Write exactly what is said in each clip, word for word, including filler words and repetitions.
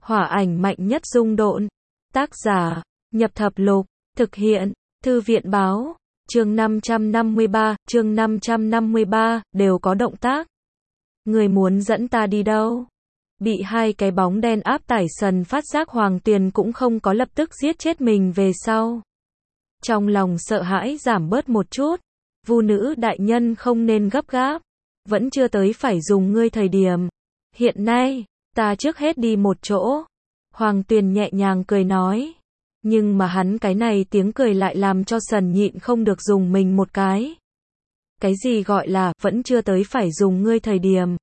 Hỏa ảnh mạnh nhất dung độn. Tác giả, Nhập Thập Lục. Thực hiện, Thư viện Báo. Chương năm trăm năm mươi ba, chương năm trăm năm mươi ba, đều có động tác. Người muốn dẫn ta đi đâu? Bị hai cái bóng đen áp tải sần phát giác Hoàng Tuyền cũng không có lập tức giết chết mình về sau. Trong lòng sợ hãi giảm bớt một chút. Vu nữ đại nhân không nên gấp gáp. Vẫn chưa tới phải dùng ngươi thời điểm. Hiện nay, ta trước hết đi một chỗ. Hoàng Tuyền nhẹ nhàng cười nói. Nhưng mà hắn cái này tiếng cười lại làm cho sần nhịn không được dùng mình một cái. Cái gì gọi là, vẫn chưa tới phải dùng ngươi thời điểm.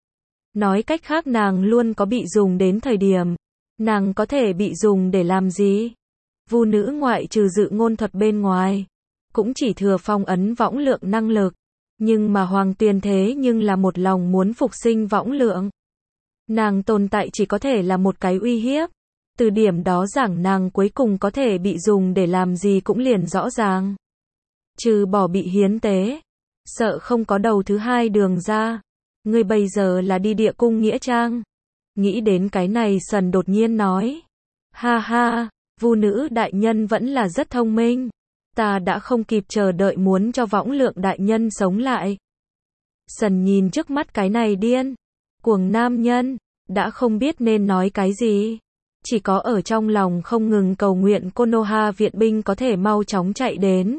Nói cách khác nàng luôn có bị dùng đến thời điểm. Nàng có thể bị dùng để làm gì? Vu nữ ngoại trừ dự ngôn thuật bên ngoài. Cũng chỉ thừa phong ấn võng lượng năng lực. Nhưng mà Hoàng Tuyền thế nhưng là một lòng muốn phục sinh võng lượng. Nàng tồn tại chỉ có thể là một cái uy hiếp. Từ điểm đó giảng nàng cuối cùng có thể bị dùng để làm gì cũng liền rõ ràng. Trừ bỏ bị hiến tế. Sợ không có đầu thứ hai đường ra. Ngươi bây giờ là đi địa cung nghĩa trang. Nghĩ đến cái này sần đột nhiên nói. Ha ha, Vu nữ đại nhân vẫn là rất thông minh. Ta đã không kịp chờ đợi muốn cho võng lượng đại nhân sống lại. Sần nhìn trước mắt cái này điên. Cuồng nam nhân. Đã không biết nên nói cái gì. Chỉ có ở trong lòng không ngừng cầu nguyện Konoha viện binh có thể mau chóng chạy đến.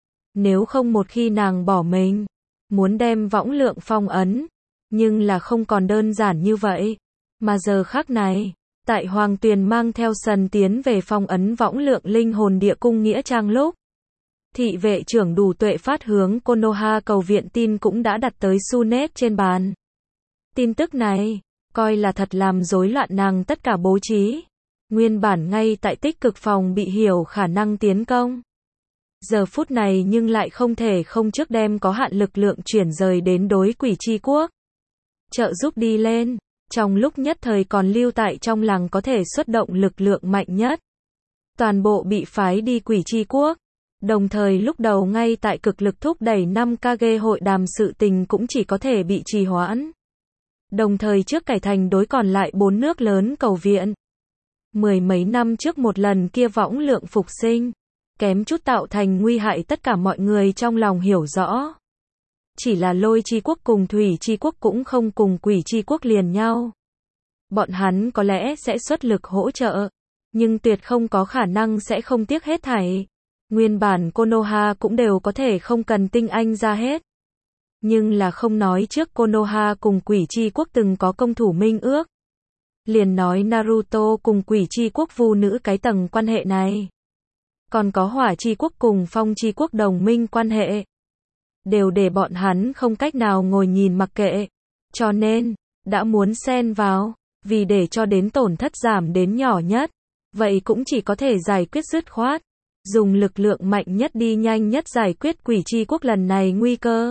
Nếu không một khi nàng bỏ mình. Muốn đem võng lượng phong ấn. Nhưng là không còn đơn giản như vậy. Mà giờ khắc này. Tại Hoàng Tuyền mang theo sần tiến về phong ấn võng lượng linh hồn địa cung nghĩa trang lúc. Thị vệ trưởng đủ tuệ phát hướng Konoha cầu viện tin cũng đã đặt tới Sunet trên bàn. Tin tức này, coi là thật làm rối loạn nàng tất cả bố trí. Nguyên bản ngay tại tích cực phòng bị hiểu khả năng tiến công. Giờ phút này nhưng lại không thể không trước đem có hạn lực lượng chuyển rời đến đối quỷ chi quốc. Trợ giúp đi lên, trong lúc nhất thời còn lưu tại trong làng có thể xuất động lực lượng mạnh nhất. Toàn bộ bị phái đi quỷ chi quốc. Đồng thời lúc đầu ngay tại cực lực thúc đẩy năm Kage hội đàm sự tình cũng chỉ có thể bị trì hoãn. Đồng thời trước cải thành đối còn lại bốn nước lớn cầu viện. Mười mấy năm trước một lần kia võng lượng phục sinh. Kém chút tạo thành nguy hại tất cả mọi người trong lòng hiểu rõ. Chỉ là lôi chi quốc cùng thủy chi quốc cũng không cùng quỷ chi quốc liền nhau. Bọn hắn có lẽ sẽ xuất lực hỗ trợ. Nhưng tuyệt không có khả năng sẽ không tiếc hết thảy. Nguyên bản Konoha cũng đều có thể không cần tinh anh ra hết. Nhưng là không nói trước Konoha cùng quỷ chi quốc từng có công thủ minh ước. Liền nói Naruto cùng quỷ chi quốc vu nữ cái tầng quan hệ này. Còn có hỏa chi quốc cùng phong chi quốc đồng minh quan hệ. Đều để bọn hắn không cách nào ngồi nhìn mặc kệ. Cho nên, đã muốn xen vào, vì để cho đến tổn thất giảm đến nhỏ nhất. Vậy cũng chỉ có thể giải quyết dứt khoát. Dùng lực lượng mạnh nhất đi nhanh nhất giải quyết quỷ chi quốc lần này nguy cơ.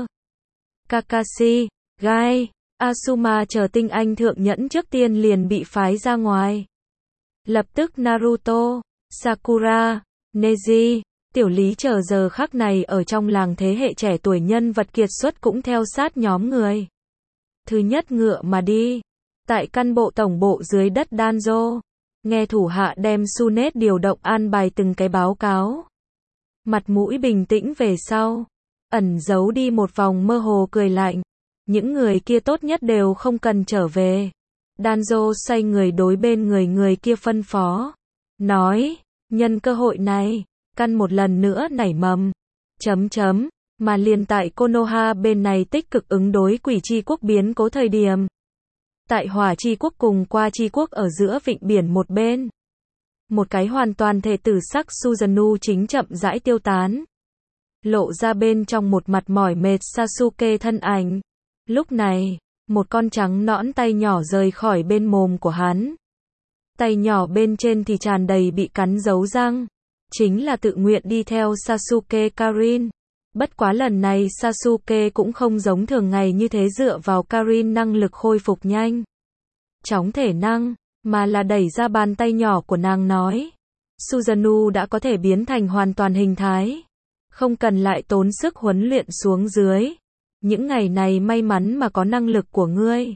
Kakashi, Gai, Asuma chờ tinh anh thượng nhẫn trước tiên liền bị phái ra ngoài. Lập tức Naruto, Sakura, Neji, Tiểu Lý chờ giờ khắc này ở trong làng thế hệ trẻ tuổi nhân vật kiệt xuất cũng theo sát nhóm người. Thứ nhất ngựa mà đi. Tại căn bộ tổng bộ dưới đất Danzo. Nghe thủ hạ đem Sunet điều động an bài từng cái báo cáo. Mặt mũi bình tĩnh về sau. Ẩn giấu đi một vòng mơ hồ cười lạnh. Những người kia tốt nhất đều không cần trở về. Danzo xoay người đối bên người người kia phân phó. Nói, nhân cơ hội này, căn một lần nữa nảy mầm. Chấm chấm, mà liền tại Konoha bên này tích cực ứng đối quỷ chi quốc biến cố thời điểm. Tại hỏa chi quốc cùng qua chi quốc ở giữa vịnh biển một bên. Một cái hoàn toàn thể tử sắc Susanoo chính chậm rãi tiêu tán. Lộ ra bên trong một mặt mỏi mệt Sasuke thân ảnh. Lúc này, một con trắng nõn tay nhỏ rời khỏi bên mồm của hắn. Tay nhỏ bên trên thì tràn đầy bị cắn dấu răng. Chính là tự nguyện đi theo Sasuke Karin. Bất quá lần này Sasuke cũng không giống thường ngày như thế dựa vào Karin năng lực khôi phục nhanh. Chóng thể năng, mà là đẩy ra bàn tay nhỏ của nàng nói. Susanoo đã có thể biến thành hoàn toàn hình thái. Không cần lại tốn sức huấn luyện xuống dưới. Những ngày này may mắn mà có năng lực của ngươi.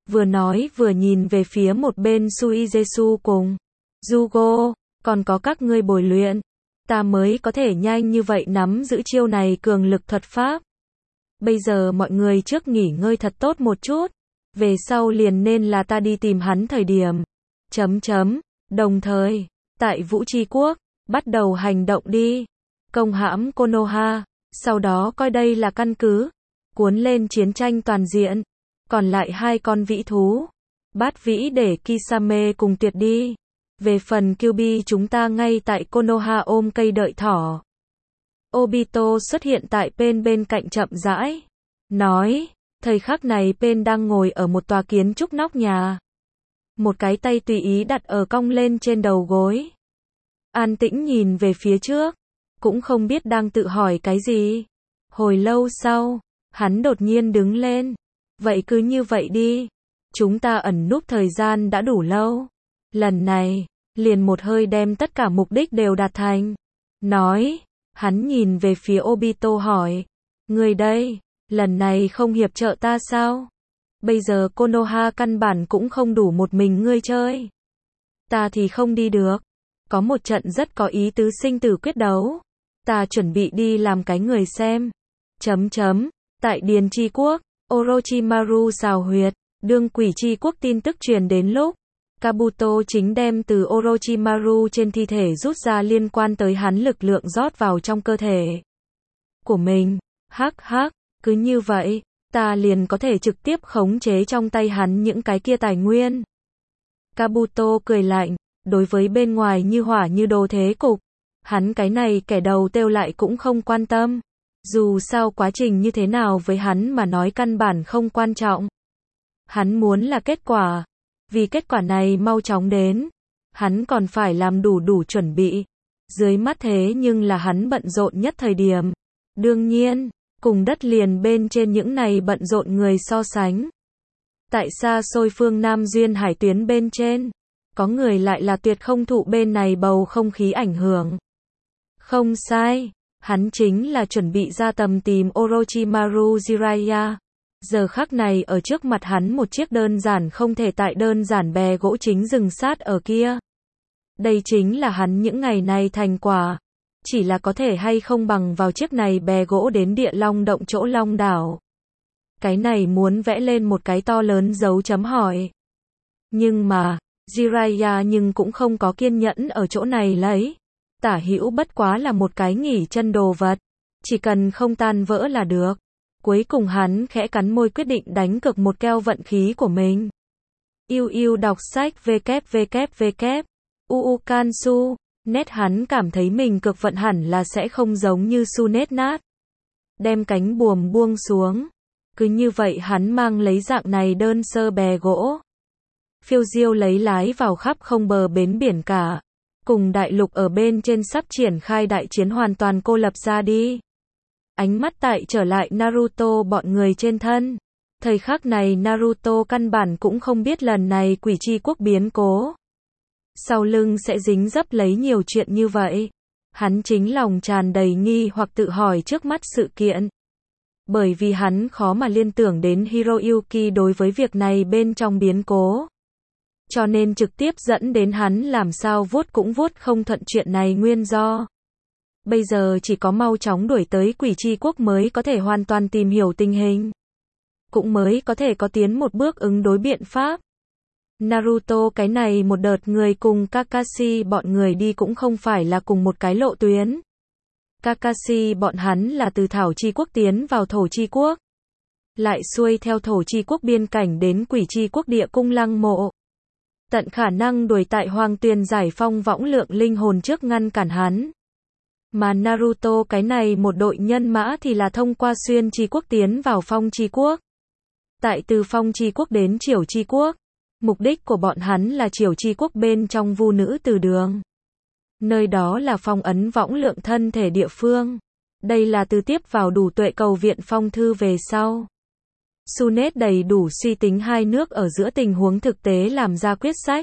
vừa nói vừa nhìn về phía một bên Suijesu cùng Jugo, còn có các ngươi bồi luyện, ta mới có thể nhanh như vậy nắm giữ chiêu này cường lực thuật pháp. Bây giờ mọi người trước nghỉ ngơi thật tốt một chút, về sau liền nên là ta đi tìm hắn thời điểm. Chấm chấm, đồng thời, tại Vũ Tri Quốc, bắt đầu hành động đi, công hãm Konoha, sau đó coi đây là căn cứ, cuốn lên chiến tranh toàn diện, còn lại hai con vĩ thú, bát vĩ để Kisame cùng tuyệt đi. Về phần Kyuubi chúng ta ngay tại Konoha ôm cây đợi thỏ. Obito xuất hiện tại Pain bên cạnh chậm rãi, nói, thời khắc này Pain đang ngồi ở một tòa kiến trúc nóc nhà. Một cái tay tùy ý đặt ở cong lên trên đầu gối. An tĩnh nhìn về phía trước, cũng không biết đang tự hỏi cái gì. Hồi lâu sau, hắn đột nhiên đứng lên. Vậy cứ như vậy đi. Chúng ta ẩn núp thời gian đã đủ lâu. Lần này, liền một hơi đem tất cả mục đích đều đạt thành. Nói, hắn nhìn về phía Obito hỏi, người đây, lần này không hiệp trợ ta sao? Bây giờ Konoha căn bản cũng không đủ một mình ngươi chơi. Ta thì không đi được. Có một trận rất có ý tứ sinh tử quyết đấu. Ta chuẩn bị đi làm cái người xem. Chấm chấm, tại Điền Tri Quốc, Orochimaru xào huyệt, đương Quỷ Tri Quốc tin tức truyền đến lúc. Kabuto chính đem từ Orochimaru trên thi thể rút ra liên quan tới hắn lực lượng rót vào trong cơ thể của mình. Hắc hắc, cứ như vậy, ta liền có thể trực tiếp khống chế trong tay hắn những cái kia tài nguyên. Kabuto cười lạnh, đối với bên ngoài như hỏa như đồ thế cục, hắn cái này kẻ đầu têu lại cũng không quan tâm. Dù sao quá trình như thế nào với hắn mà nói căn bản không quan trọng. Hắn muốn là kết quả. Vì kết quả này mau chóng đến, hắn còn phải làm đủ đủ chuẩn bị. Dưới mắt thế nhưng là hắn bận rộn nhất thời điểm. Đương nhiên, cùng đất liền bên trên những này bận rộn người so sánh. Tại xa xôi phương Nam Duyên Hải tuyến bên trên, có người lại là tuyệt không thụ bên này bầu không khí ảnh hưởng. Không sai, hắn chính là chuẩn bị ra tầm tìm Orochimaru Jiraiya. Giờ khắc này ở trước mặt hắn một chiếc đơn giản không thể tại đơn giản bè gỗ chính dừng sát ở kia. Đây chính là hắn những ngày này thành quả. Chỉ là có thể hay không bằng vào chiếc này bè gỗ đến địa long động chỗ long đảo. Cái này muốn vẽ lên một cái to lớn dấu chấm hỏi. Nhưng mà, Jiraiya nhưng cũng không có kiên nhẫn ở chỗ này lấy. Tả hữu bất quá là một cái nghỉ chân đồ vật. Chỉ cần không tan vỡ là được. Cuối cùng hắn khẽ cắn môi quyết định đánh cược một keo vận khí của mình. Yêu yêu đọc sách www. Uu Kansu. Nét hắn cảm thấy mình cực vận hẳn là sẽ không giống như su nét nát. Đem cánh buồm buông xuống. Cứ như vậy hắn mang lấy dạng này đơn sơ bè gỗ. Phiêu diêu lấy lái vào khắp không bờ bến biển cả. Cùng đại lục ở bên trên sắp triển khai đại chiến hoàn toàn cô lập ra đi. Ánh mắt tại trở lại Naruto bọn người trên thân. Thời khắc này Naruto căn bản cũng không biết lần này Quỷ Tri Quốc biến cố. Sau lưng sẽ dính dấp lấy nhiều chuyện như vậy. Hắn chính lòng tràn đầy nghi hoặc tự hỏi trước mắt sự kiện. Bởi vì hắn khó mà liên tưởng đến Hiroyuki đối với việc này bên trong biến cố. Cho nên trực tiếp dẫn đến hắn làm sao vuốt cũng vuốt không thuận chuyện này nguyên do. Bây giờ chỉ có mau chóng đuổi tới Quỷ Tri Quốc mới có thể hoàn toàn tìm hiểu tình hình. Cũng mới có thể có tiến một bước ứng đối biện pháp. Naruto cái này một đợt người cùng Kakashi bọn người đi cũng không phải là cùng một cái lộ tuyến. Kakashi bọn hắn là từ Thảo Tri Quốc tiến vào Thổ Tri Quốc. Lại xuôi theo Thổ Tri Quốc biên cảnh đến Quỷ Tri Quốc địa cung lăng mộ. Tận khả năng đuổi tại Hoàng Tuyền giải phong võng lượng linh hồn trước ngăn cản hắn. Mà Naruto cái này một đội nhân mã thì là thông qua Xuyên Tri Quốc tiến vào Phong Tri Quốc. Tại từ Phong Tri Quốc đến Triểu Tri Quốc. Mục đích của bọn hắn là Triểu Tri Quốc bên trong Vu Nữ Từ Đường. Nơi đó là phong ấn võng lượng thân thể địa phương. Đây là từ tiếp vào đủ tuệ cầu viện phong thư về sau. Sunet đầy đủ suy tính hai nước ở giữa tình huống thực tế làm ra quyết sách.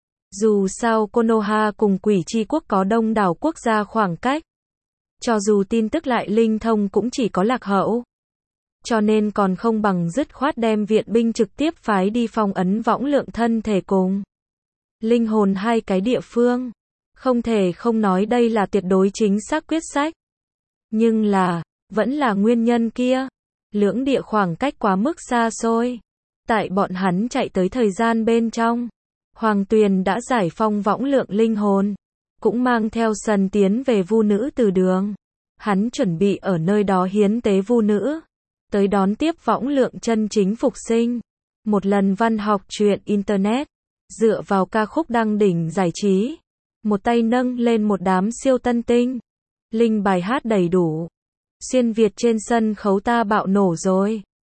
Dù sao Konoha cùng Quỷ Tri Quốc có đông đảo quốc gia khoảng cách. Cho dù tin tức lại linh thông cũng chỉ có lạc hậu. cho nên còn không bằng dứt khoát đem viện binh trực tiếp phái đi phong ấn võng lượng thân thể cùng linh hồn hai cái địa phương. Không thể không nói đây là tuyệt đối chính xác quyết sách. Nhưng là, vẫn là nguyên nhân kia. Lưỡng địa khoảng cách quá mức xa xôi. Tại bọn hắn chạy tới thời gian bên trong, Hoàng Tuyền đã giải phong võng lượng linh hồn, cũng mang theo Sần tiến về Vu Nữ Từ Đường. Hắn chuẩn bị ở nơi đó hiến tế Vu Nữ, tới đón tiếp võng lượng chân chính phục sinh. Một lần văn học truyện Internet, dựa vào ca khúc đăng đỉnh giải trí, một tay nâng lên một đám siêu tân tinh. Linh bài hát đầy đủ. Xuyên Việt trên sân khấu ta bạo nổ rồi.